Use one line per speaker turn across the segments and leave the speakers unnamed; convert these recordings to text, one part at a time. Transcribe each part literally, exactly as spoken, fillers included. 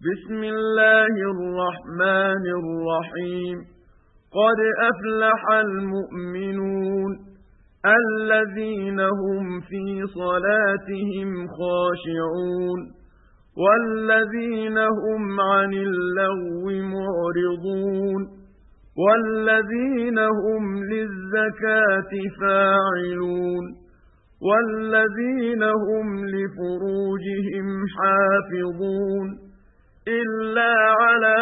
بسم الله الرحمن الرحيم قد أفلح المؤمنون الذين هم في صلاتهم خاشعون والذين هم عن اللغو معرضون والذين هم للزكاة فاعلون والذين هم لفروجهم حافظون إلا على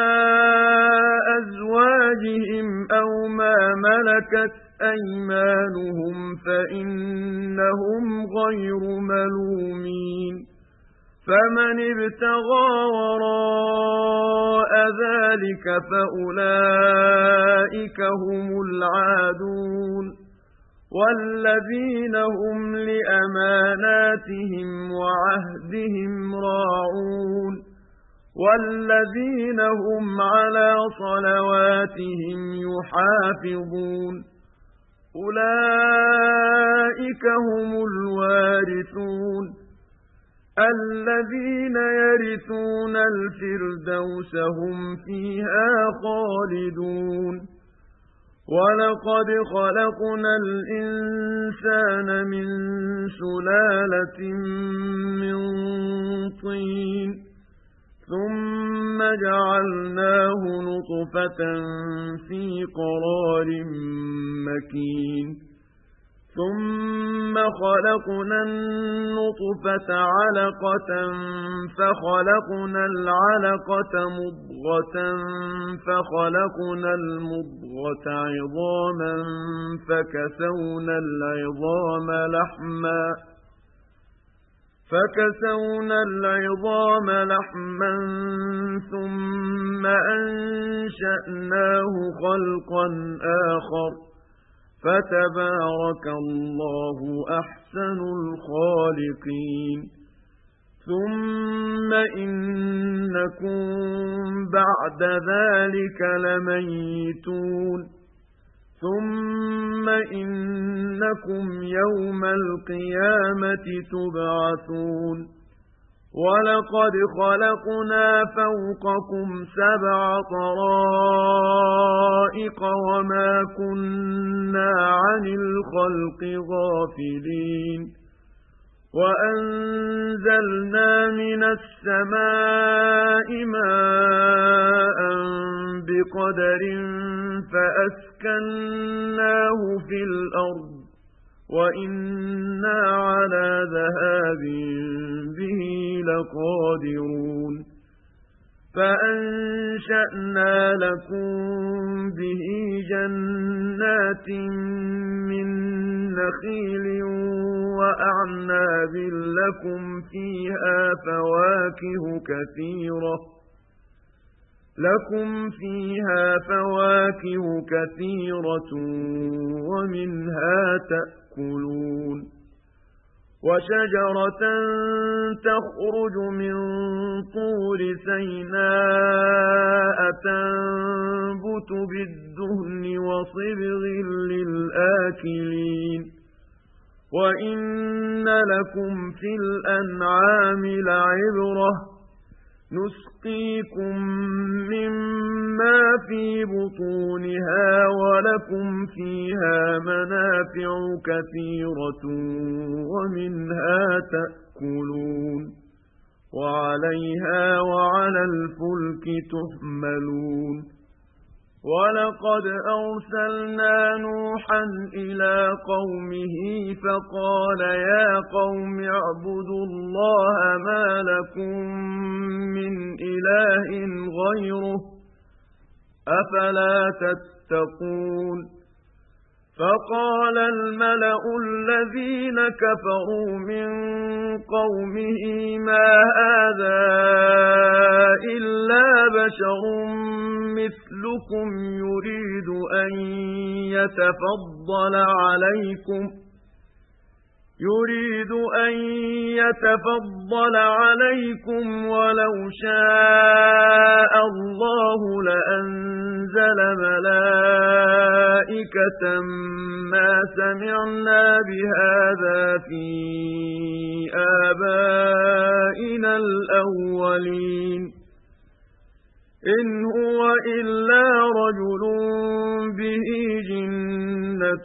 أزواجهم أو ما ملكت أيمانهم فإنهم غير ملومين فمن ابتغى وراء ذلك فأولئك هم العادون والذين هم لأماناتهم وعهدهم راعون والذين هم على صلواتهم يحافظون أولئك هم الوارثون الذين يرثون الفردوس هم فيها خالدون ولقد خلقنا الإنسان من سلالة من طين ثم جعلناه نطفة في قرار مكين ثم خلقنا النطفة علقة فخلقنا العلقة مضغة فخلقنا المضغة عظاما فكسونا العظام لحما فكسونا العظام لحما ثم أنشأناه خلقا آخر فتبارك الله أحسن الخالقين ثم إنكم بعد ذلك لميتون ثم إنكم يوم القيامة تبعثون ولقد خلقنا فوقكم سبع طرائق وما كنا عن الخلق غافلين وأنزلنا من السماء ماء بقدر فأسكناه في الأرض وإنا على ذهاب به لقادرون فأنشأنا لكم به جنات من نخيل وأعناب لكم فيها فواكه كثيرة لكم فيها فواكه كثيرة ومنها تأكلون وشجرة تخرج من طور سيناء تنبت بالدهن وصبغ للآكلين وإن لكم في الأنعام لعبرة نسقيكم مما في بطونها ولكم فيها منافع كثيرة ومنها تأكلون وعليها وعلى الفلك تحملون ولقد أرسلنا نوحا إلى قومه فقال يا قوم اعبدوا الله ما لكم من إله غيره أفلا تتقون فقال الملأ الذين كفروا من قومه ما هذا إلا بشر مثلكم يريد أن يتفضل عليكم يريد أن يتفضل عليكم ولو شاء الله لأنزل ملائكة ما سمعنا بهذا في آبائنا الأولين إن هو إلا رجل به جنة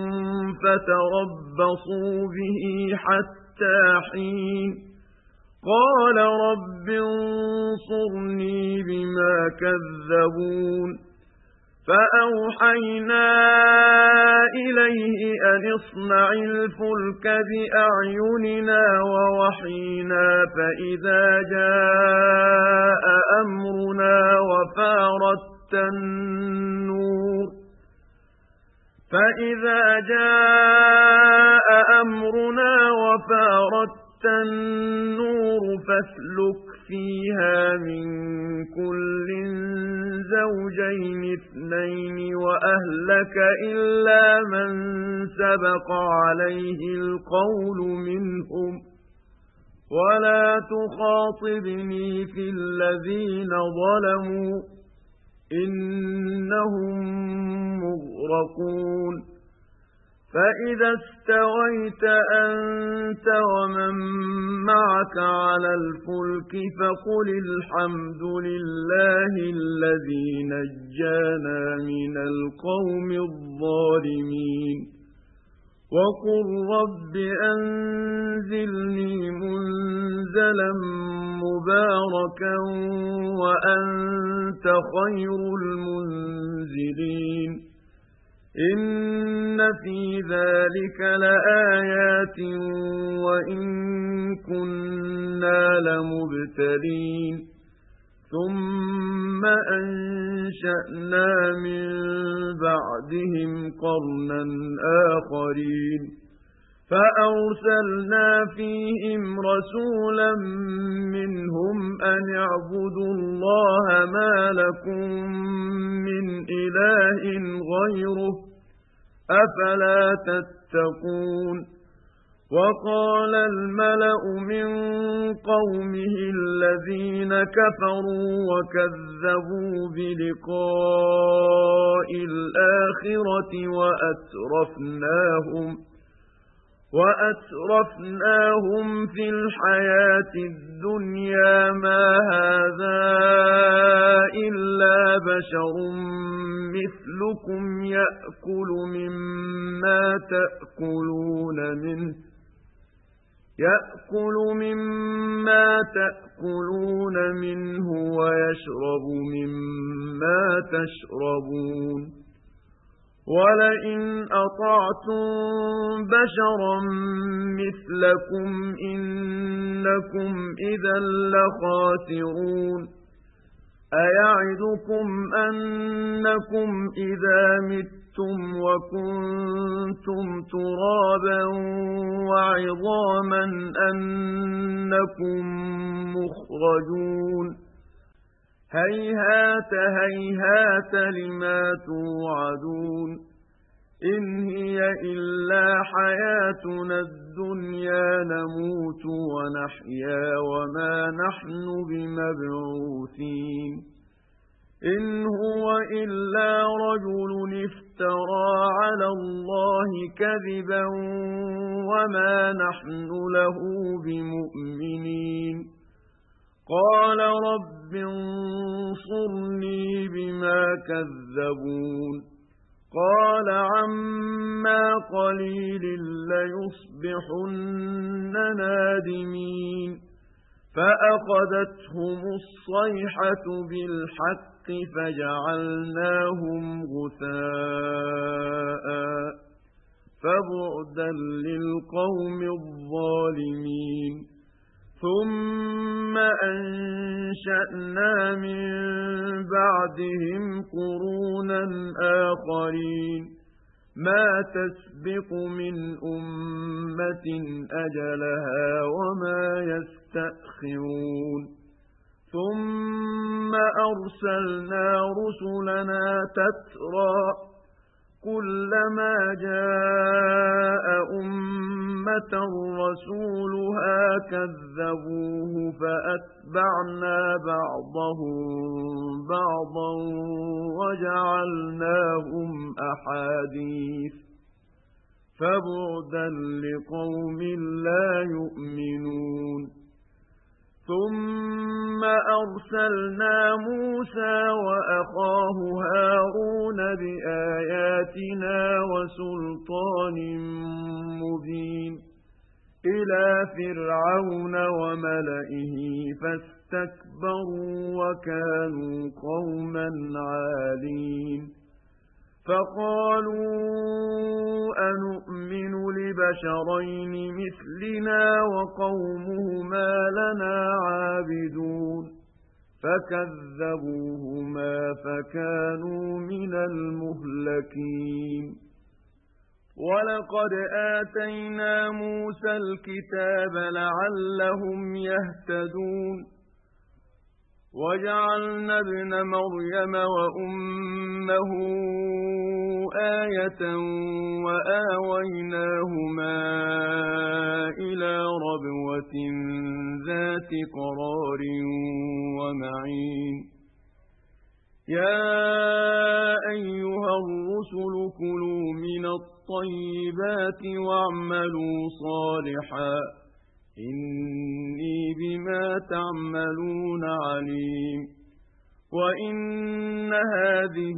فتربصوا به حتى حين قال رب انصرني بما كذبون فأوحينا إليه أن اصنع الفلك بأعيننا ووحينا فإذا جاء أمرنا وفارت النور فإذا جاء أمرنا وفارت النور فاسلك فيها من كل زوجين اثنين وأهلك إلا من سبق عليه القول منهم ولا تخاطبني في الذين ظلموا إنهم مغرقون فإذا استويت أنت ومن معك على الفلك فقل الحمد لله الذي نجانا من القوم الظالمين وقل رب أنزلني منزلا مباركا وأنت خير المنزلين إن في ذلك لآيات وإن كنا لمبتلين ثم أنشأنا من بعدهم قرنا آخرين فأرسلنا فيهم رسولا منهم أن اعبدوا الله ما لكم من إله غيره أفلا تتقون وقال الملأ من قومه الذين كفروا وكذبوا بلقاء الآخرة وأترفناهم وأترفناهم في الحياة الدنيا ما هذا إلا بشر مثلكم يأكل مما تأكلون منه يأكل مما تأكلون منه ويشرب مما تشربون ولئن أطعتم بشرا مثلكم إنكم إذا لخاسرون أيعدكم أنكم إذا متم وكنتم ترابا وعظاما أنكم مخرجون هيهات هيهات لما توعدون إن هي إلا حياتنا الدنيا نموت ونحيا وما نحن بمبعوثين إن هو إلا رجل افترى على الله كذبا وما نحن له بمؤمنين قال رب انصرني بما كذبون قال عما قليل ليصبحن نادمين فأخذتهم الصيحة بالحق فجعلناهم غثاء فبعدا للقوم الظالمين ثم أنشأنا من بعدهم قرونا آخرين ما تسبق من أمة أجلها وما يستأخرون ثم أرسلنا رسلنا تترى كلما جاء أمة رسولها كذبوه فأتبعنا بعضهم بعضا وجعلناهم أحاديث فبعدا لقوم لا يؤمنون ثُمَّ أَرْسَلْنَا مُوسَى وَأَخَاهُ هَارُونَ بِآيَاتِنَا وَسُلْطَانٍ مُبِينٍ إِلَى فِرْعَوْنَ وَمَلَئِهِ فَاسْتَكْبَرُوا وَكَانُوا قَوْمًا عَالِينَ فَقَالُوا أَنُؤْمِنُ لِبَشَرَيْنِ مِثْلِنَا وَقَوْمُهُمَا لَنَا عَابِدُونَ فَكَذَّبُوهُمَا فَكَانُوا مِنَ الْمُهْلَكِينَ وَلَقَدْ آتَيْنَا مُوسَى الْكِتَابَ لَعَلَّهُمْ يَهْتَدُونَ وَجَعَلْنَا ابْنَ مَرْيَمَ وَأُمَّهُ آيَةً وَآوَيْنَاهُمَا إِلَى رَبْوَةٍ ذَاتِ قَرَارٍ وَمَعِينٍ يَا أَيُّهَا الرُّسُلُ كُلُوا مِنَ الطَّيِّبَاتِ وَاعْمَلُوا صَالِحًا إِنِّي بِمَا تَعْمَلُونَ عَلِيمٌ وَإِنَّ هَٰذِهِ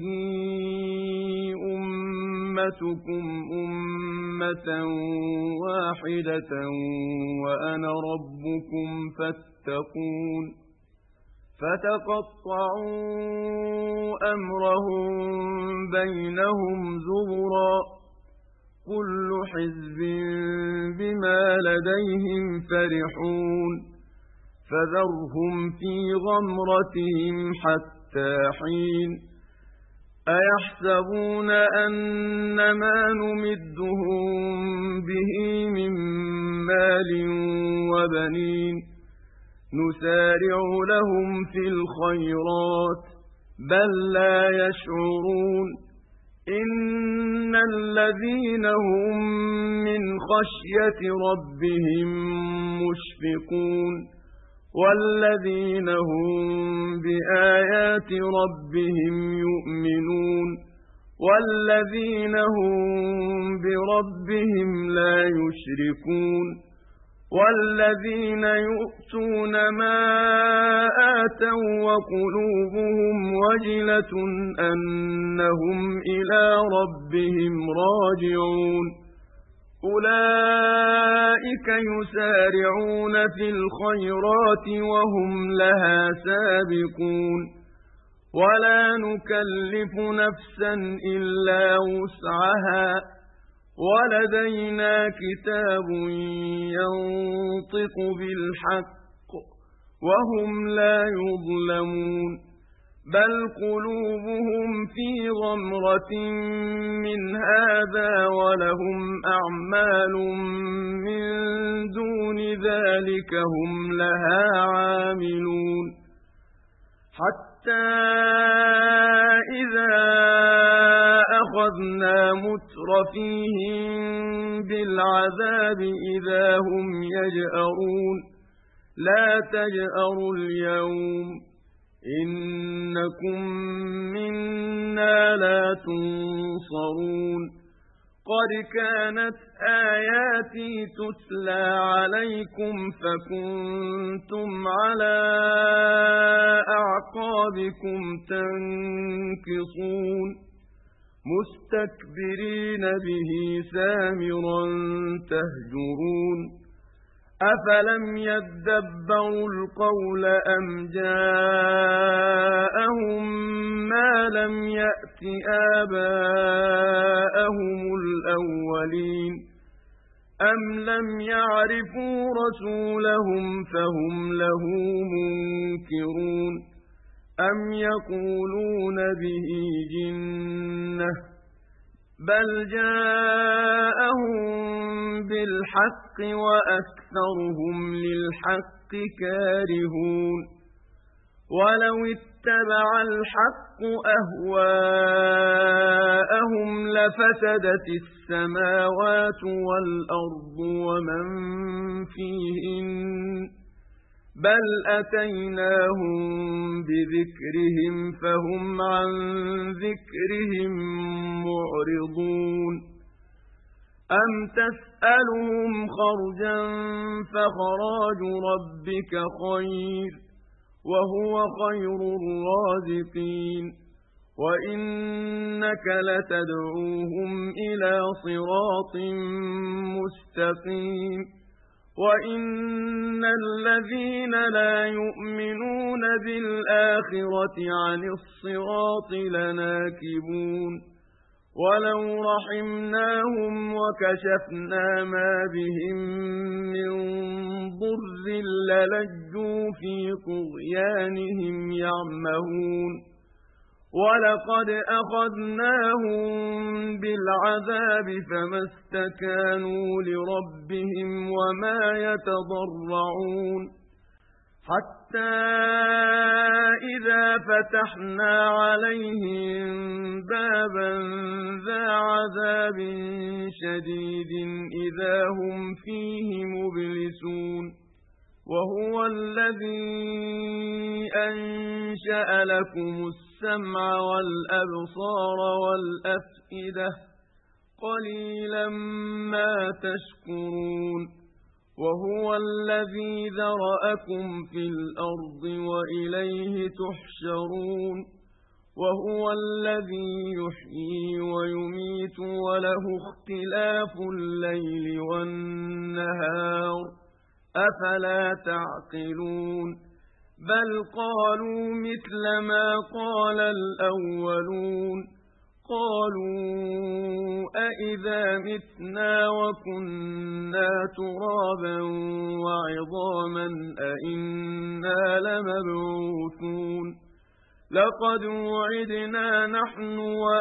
أُمَّتُكُمْ أُمَّةً وَاحِدَةً وَأَنَا رَبُّكُمْ فَاتَّقُونِ فَتَقَطَّعُوا أَمْرَهُم بَيْنَهُمْ زُبُرًا كُلُّ حِزْبٍ بِمَا لَدَيْهِمْ فَرِحُونَ فَذَرْهُمْ فِي غَمْرَتِهِمْ حَتَّىٰ حِينٍ أَيَحْسَبُونَ أَنَّمَا نُمِدُّهُم بِهِ مِن مَّالٍ وَبَنِينَ نُسَارِعُ لَهُمْ فِي الْخَيْرَاتِ بَل لَّا يَشْعُرُونَ إِنَّ الَّذِينَ هُم مِّنْ خَشْيَةِ رَبِّهِم مُّشْفِقُونَ وَالَّذِينَ هُم بِآيَاتِ رَبِّهِمْ يُؤْمِنُونَ وَالَّذِينَ هُم بِرَبِّهِمْ لَا يُشْرِكُونَ وَالَّذِينَ يُؤْتُونَ مَا آتَوا وَقُلُوبُهُمْ وَجِلَةٌ أَنَّهُمْ إِلَىٰ رَبِّهِمْ راجعون أُولَٰئِكَ يُسَارِعُونَ فِي الْخَيْرَاتِ وَهُمْ لَهَا سَابِقُونَ وَلَا نُكَلِّفُ نَفْسًا إِلَّا وُسْعَهَا وَلَدَيْنَا كِتَابٌ يَنطِقُ بِالْحَقِّ وَهُمْ لَا يُظْلَمُونَ بَلْ قُلُوبُهُمْ فِي غَمْرَةٍ مِّنْ هَٰذَا وَلَهُمْ أَعْمَالٌ مِّن دُونِ ذَٰلِكَ هُمْ لَهَا عَامِلُونَ حَتَّىٰ إِذَا أَخَذْنَا مُتْرَفِيهِم بِالْعَذَابِ إِذَا هُمْ يَجْأَرُونَ لَا تَجْأَرُوا الْيَوْمَ إِنَّكُم مِّنَّا لَا تُنصَرُونَ قَدْ كَانَتْ آيَاتِي تُتْلَىٰ عَلَيْكُمْ فَكُنتُمْ عَلَىٰ أَعْقَابِكُمْ تَنكِصُونَ مُسْتَكْبِرِينَ بِهِ سَامِرًا تَهْجُرُونَ أَفَلَمْ يَدَّبَّرُوا الْقَوْلَ أَمْ جَاءَهُم مَّا لَمْ يَأْتِ آبَاءَهُمُ الْأَوَّلِينَ أَمْ لَمْ يَعْرِفُوا رَسُولَهُمْ فَهُمْ لَهُ مُنكِرُونَ أَمْ يَقُولُونَ بِهِ جِنَّةٌ بَلْ جَاءَهُم بِالْحَقِّ وَأَكْثَرُهُمْ لِلْحَقِّ كَارِهُونَ وَلَوِ اتَّبَعَ الْحَقُّ أَهْوَاءَهُمْ لَفَسَدَتِ السَّمَاوَاتُ وَالْأَرْضُ وَمَن فِيهِنَّ بَلْ أَتَيْنَاهُم بِذِكْرِهِمْ فَهُمْ عَن ذِكْرِهِم مُّعْرِضُونَ أَمْ تَسْأَلُهُمْ تسألهم خرجا فخراج ربك خير وهو خير الرازقين وإنك لتدعوهم إلى صراط مستقيم وإن الذين لا يؤمنون بالآخرة عن الصراط لناكبون ولو رحمناهم وكشفنا ما بهم من ضر للجوا في طغيانهم يعمهون ولقد أخذناهم بالعذاب فما استكانوا لربهم وما يتضرعون حتى إذا فتحنا عليهم بابا ذا عذاب شديد إذا هم فيه مبلسون وهو الذي أنشأ لكم السمع والأبصار والأفئدة قليلا ما تشكرون وهو الذي ذرأكم في الأرض وإليه تحشرون وهو الذي يحيي ويميت وله اختلاف الليل والنهار أفلا تعقلون بل قالوا مثل ما قال الأولون قالوا أئذا متنا وكنا ترابا وعظاما أئنا لمبعوثون لقد وعدنا نحن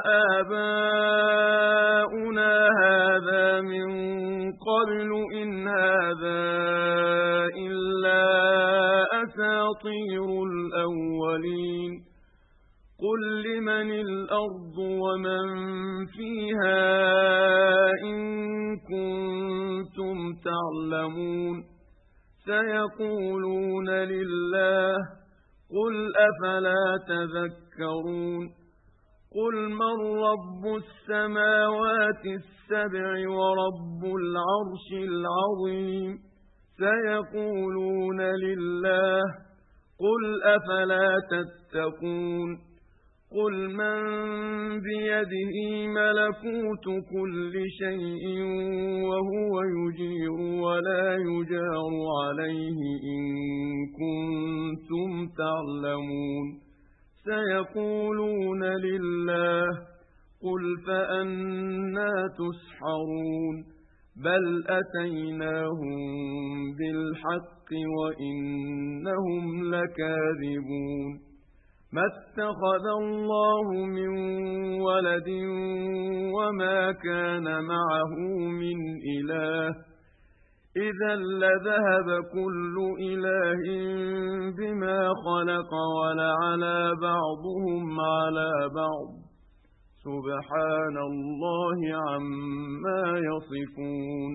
وآباؤنا هذا من قبل إن هذا إلا أساطير الأولين قل لمن الأرض ومن فيها إن كنتم تعلمون سيقولون لله قل أفلا تذكرون قل من رب السماوات السبع ورب العرش العظيم سيقولون لله قل أفلا تتقون قل من بيده ملكوت كل شيء وهو يجير ولا يجار عليه إن كنتم تعلمون سيقولون لله قل فأنى تسحرون بل أتيناهم بالحق وإنهم لكاذبون ما اتخذ الله من ولد وما كان معه من إله إذا لذهب كل إله بما خلق ولعلى بعضهم على بعض سبحان الله عما يصفون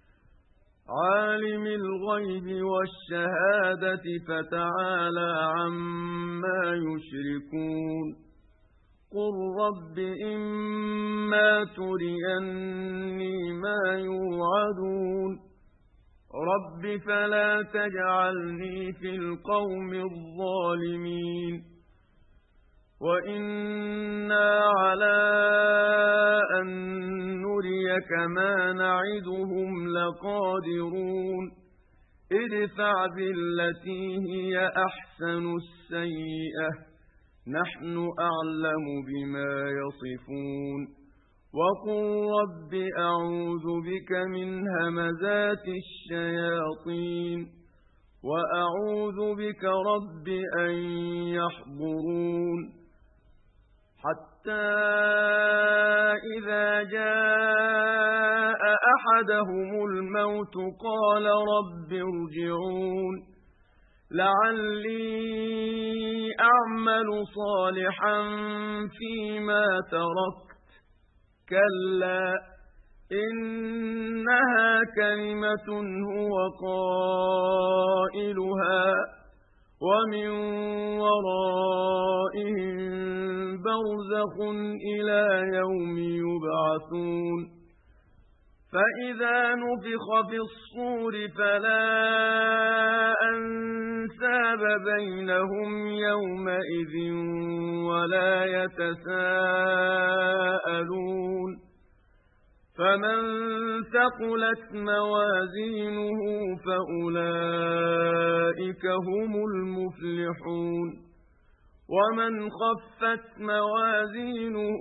عالم الغيب والشهادة فتعالى عما يشركون قل رب إما تريني ما يوعدون رب فلا تجعلني في القوم الظالمين وإنا على أن نريك ما نعدهم لقادرون ادفع بالتي هي أحسن السيئة نحن أعلم بما يصفون وقل رب أعوذ بك من همزات الشياطين وأعوذ بك رب أن يحضرون حتى إذا جاء أحدهم الموت قال رب ارجعون لعلي أعمل صالحا فيما تركت كلا إنها كلمة هو قائلها ومن ورائهم برزخ إلى يوم يبعثون فإذا نفخ في الصور فلا أنساب بينهم يومئذ ولا يتساءلون فمن ثقلت موازينه فأولئك هم المفلحون ومن خفت موازينه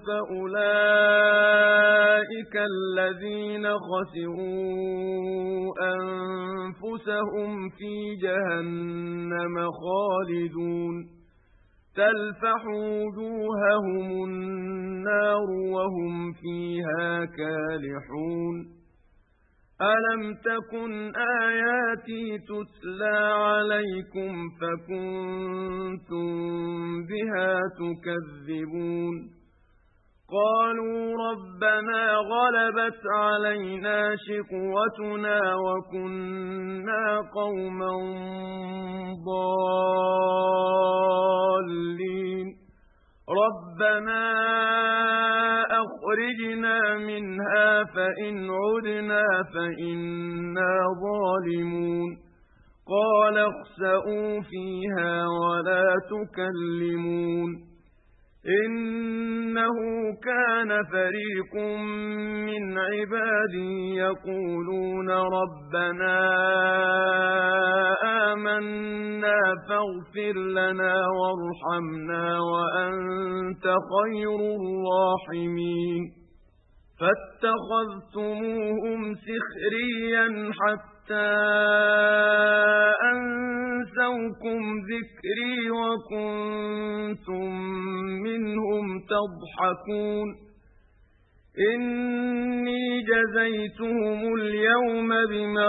فأولئك الذين خسروا أنفسهم في جهنم خالدون تلفح وجوههم النار وهم فيها كالحون ألم تكن آياتي تتلى عليكم فكنتم بها تكذبون قالوا ربنا غلبت علينا شقوتنا وكنا قوما ضالين ربنا أخرجنا منها فإن عدنا فإنا ظالمون قال اخسئوا فيها ولا تكلمون إنه كان فريق من عبادي يقولون ربنا آمنا فاغفر لنا وارحمنا وأنت خير الراحمين فاتخذتموهم سخريا حتى أنسوكم ذكري وكنتم منهم تضحكون إني جزيتهم اليوم بما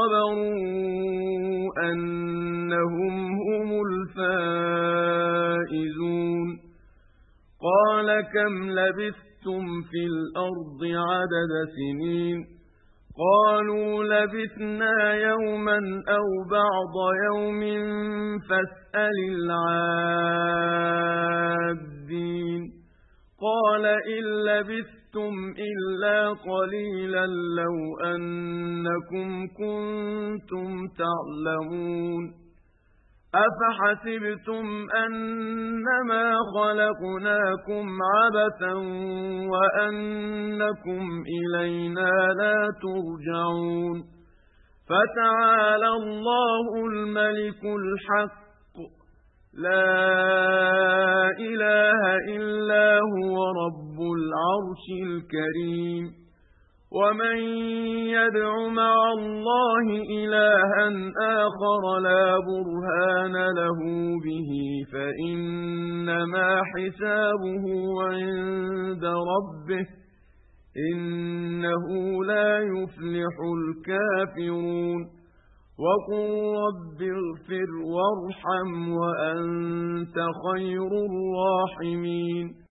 صبروا أنهم هم الفائزون قال كم لبثتم في الأرض عدد سنين قالوا لبثنا يوما أو بعض يوم فاسأل العادين قال إن لبثتم إلا قليلا لو أنكم كنتم تعلمون أفحسبتم أنما خلقناكم عبثا وأنكم إلينا لا ترجعون فتعالى الله الملك الحق لا إله إلا هو رب العرش الكريم ومن يدع مع الله إلها آخر لا برهان له به فإنما حسابه عند ربه إنه لا يفلح الكافرون وقل رب اغفر وارحم وأنت خير الراحمين